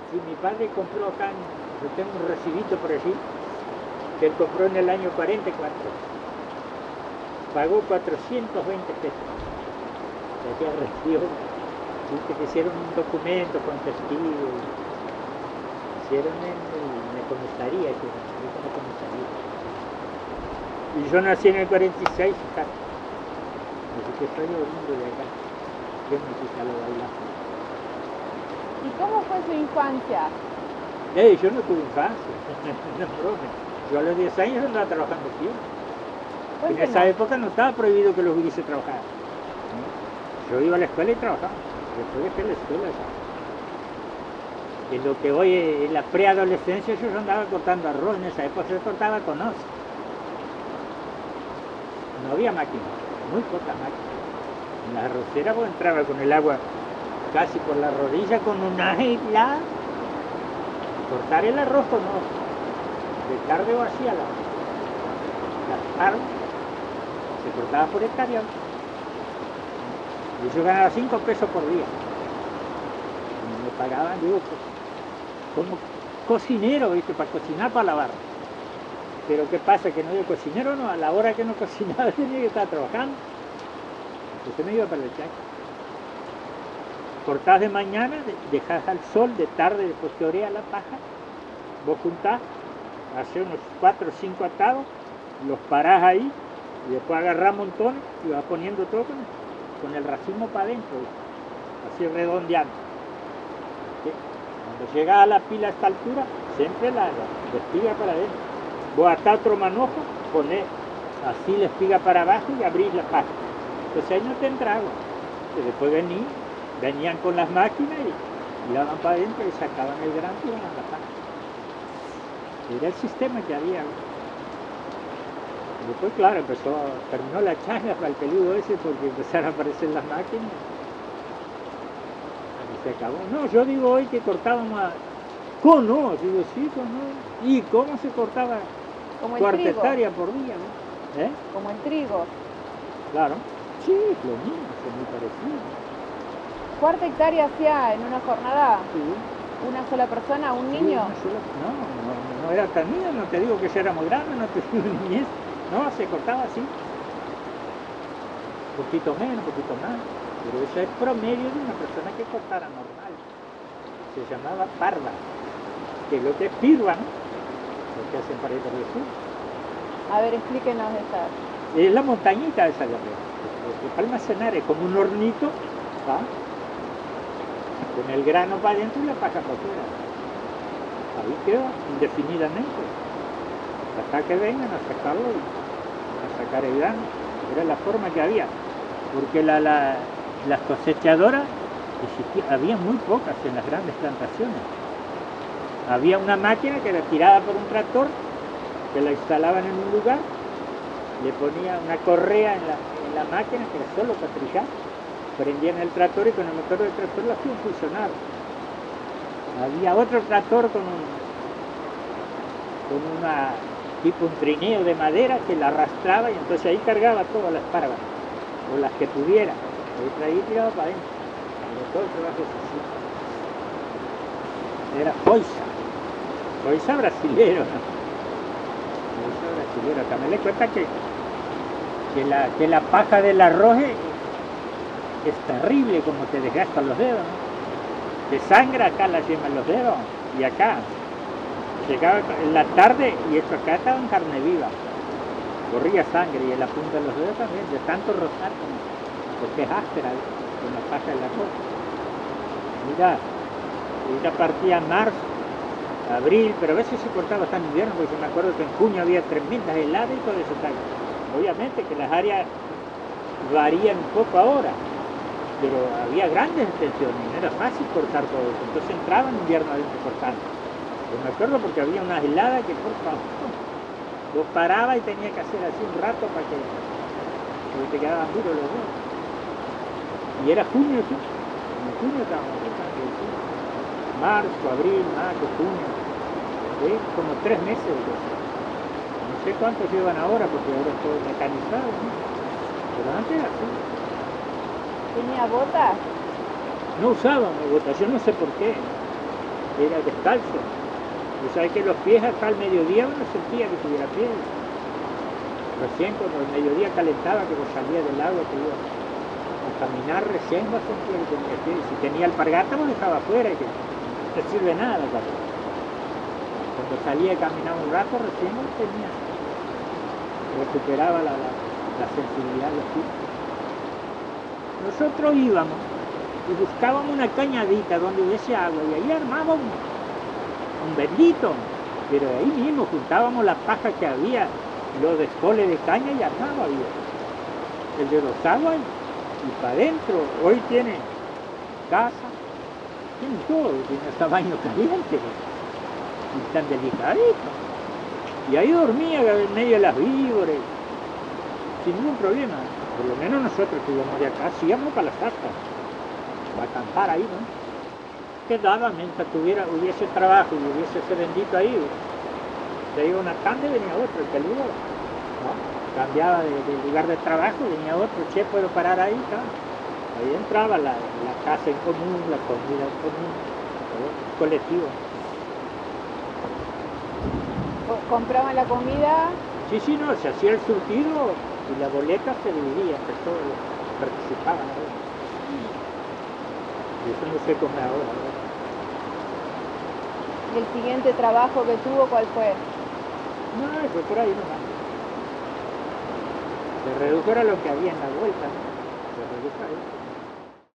Sí, mi padre compró acá, yo tengo un recibito por allí, que él compró en el año 44. Pagó 420 pesos. De aquí recibió, viste que hicieron un documento con testigos, hicieron en la comisaría, que en la comisaría. Y yo nací en el 46 acá, así que soy oriundo de acá. Yo me quise lo bailar. ¿Y cómo fue su infancia? Yo no tuve infancia, no brome. Yo a los 10 años andaba trabajando aquí. En esa época no estaba prohibido que los hubiese trabajado. Yo iba a la escuela y trabajaba. Después dejé la escuela ya. En lo que hoy en la preadolescencia yo andaba cortando arroz, en esa época se cortaba con hoz. No había máquina, muy poca máquina. En la arrocera pues entraba con el agua casi por la rodilla con una isla. Cortar el arroz con hoz. De tarde o hacía la tarde. Se cortaba por hectárea. Y yo ganaba 5 pesos por día. Y me pagaban, digo, como cocinero, ¿viste? Para cocinar, para lavar. Pero ¿qué pasa? Que no había cocinero, no, a la hora que no cocinaba tenía que estar trabajando. Entonces me iba para el chaco. Cortás de mañana, dejás al sol, de tarde, después que orea la paja, vos juntás, hacés unos 4 o 5 atados, los parás ahí, y después agarrás montones y vas poniendo todo con el racimo para adentro, así redondeando. ¿Sí? Cuando llegás a la pila a esta altura, siempre la espiga para adentro. Vos atás otro manojo, ponés así la espiga para abajo y abrís la paja. Entonces ahí no tendrá agua. Y después venían con las máquinas y daban para adentro y sacaban el grano y iban a la paja. Era el sistema que había. Después, claro, terminó la changa para el peludo ese porque empezaron a aparecer las máquinas. Y se acabó. No, yo digo hoy que cortábamos con hoz, digo sí, con hoz. ¿Y cómo se cortaba? Como el Cuarta trigo. hectárea por día, ¿no? Como el trigo. Claro. Sí, lo mismo, es muy parecido. ¿Cuarta hectárea hacía en una jornada? Sí. ¿Una sola persona, un Sí, niño? No era tan niño, no te digo que ya era muy grande, no te digo niñez. No, se cortaba así. Un poquito menos, un poquito más. Pero eso es promedio de una persona que cortara normal. Se llamaba parva, que es lo que es pirva, ¿no? Lo que hacen para ir por el sur. A ver, explíquenos esa. Es la montañita esa de arriba. Para almacenar es como un hornito, ¿va? Con el grano para adentro y la paja para afuera. Ahí queda indefinidamente. Hasta que vengan a sacarlo y a sacar el grano. Era la forma que había. Porque las cosechadoras había muy pocas en las grandes plantaciones. Había una máquina que era tirada por un tractor, que la instalaban en un lugar, le ponía una correa en la máquina que era solo para trillar, prendían el tractor y con el motor del tractor lo hacían funcionar. Había otro tractor con un trineo de madera que la arrastraba y entonces ahí cargaba todas las parvas, o las que pudiera, ahí traía y tiraba para adentro. Pero todo el trabajo se hacía. Era Foiza brasilero, ¿no? Foiza brasilero. Acá me le cuenta que la paja del arroz es terrible, como te desgastan los dedos, ¿no? Te sangra acá la yema en los dedos y acá. Llegaba en la tarde y esto acá estaba en carne viva. Corría sangre y en la punta de los dedos también, de tanto rozar porque es áspera con la paja del arroz. Mira, ella partía en marzo, abril, pero a veces se cortaba hasta en invierno, porque yo me acuerdo que en junio había tremendas heladas y todo eso. Obviamente que las áreas varían un poco ahora, pero había grandes extensiones, no era fácil cortar todo eso. Entonces entraba en invierno adentro cortando. Yo me acuerdo porque había unas heladas que por favor, vos parabas y tenías que hacer así un rato porque te quedaban duros los dedos. Y era junio, ¿sí? En junio estábamos cortando. Marzo, abril, mayo, junio. ¿Sí? Como 3 meses. No sé cuántos llevan ahora porque ahora es todo mecanizado, ¿no? Pero antes era así. ¿Tenía botas? No usábamos botas, yo no sé por qué. era descalzo. Y sabes que los pies hasta el mediodía uno sentía que tuviera pies. Recién cuando el mediodía calentaba, que vos salía del agua, que iba a caminar, recién vas a sentir que tenía pies. Si tenía alpargata, vos dejaba afuera, que no te sirve nada. Cuando salía y caminaba un rato, recién no tenía. Recuperaba la sensibilidad de los pies. Nosotros íbamos y buscábamos una cañadita donde hubiese agua y ahí armábamos un bendito, pero ahí mismo juntábamos la paja que había, los descoles de caña y armaba bien. El de los aguas y para adentro. Hoy tiene casa, tiene todo, tiene hasta baño caliente y tan delicadito. Y ahí dormía en medio de las víboras, sin ningún problema. Por lo menos nosotros que íbamos de acá, sí íbamos para las casas, para acampar ahí, ¿no? Quedaba mientras hubiese trabajo y hubiese ese bendito ahí. Se iba una tanda y venía otro, el peludo, ¿no? Cambiaba de lugar de trabajo, venía otro, che, puedo parar ahí, ¿no? Ahí entraba la casa en común, la comida en común, todo colectivo. ¿Compraban la comida? Sí, no, se hacía el surtido y la boleta se dividía entre todos, participaban ahí. Y eso no se come ahora, ¿no? ¿Y el siguiente trabajo que tuvo cuál fue? No, fue por ahí nomás. Se redujo a lo que había en la vuelta, ¿no? Se redujo ahí.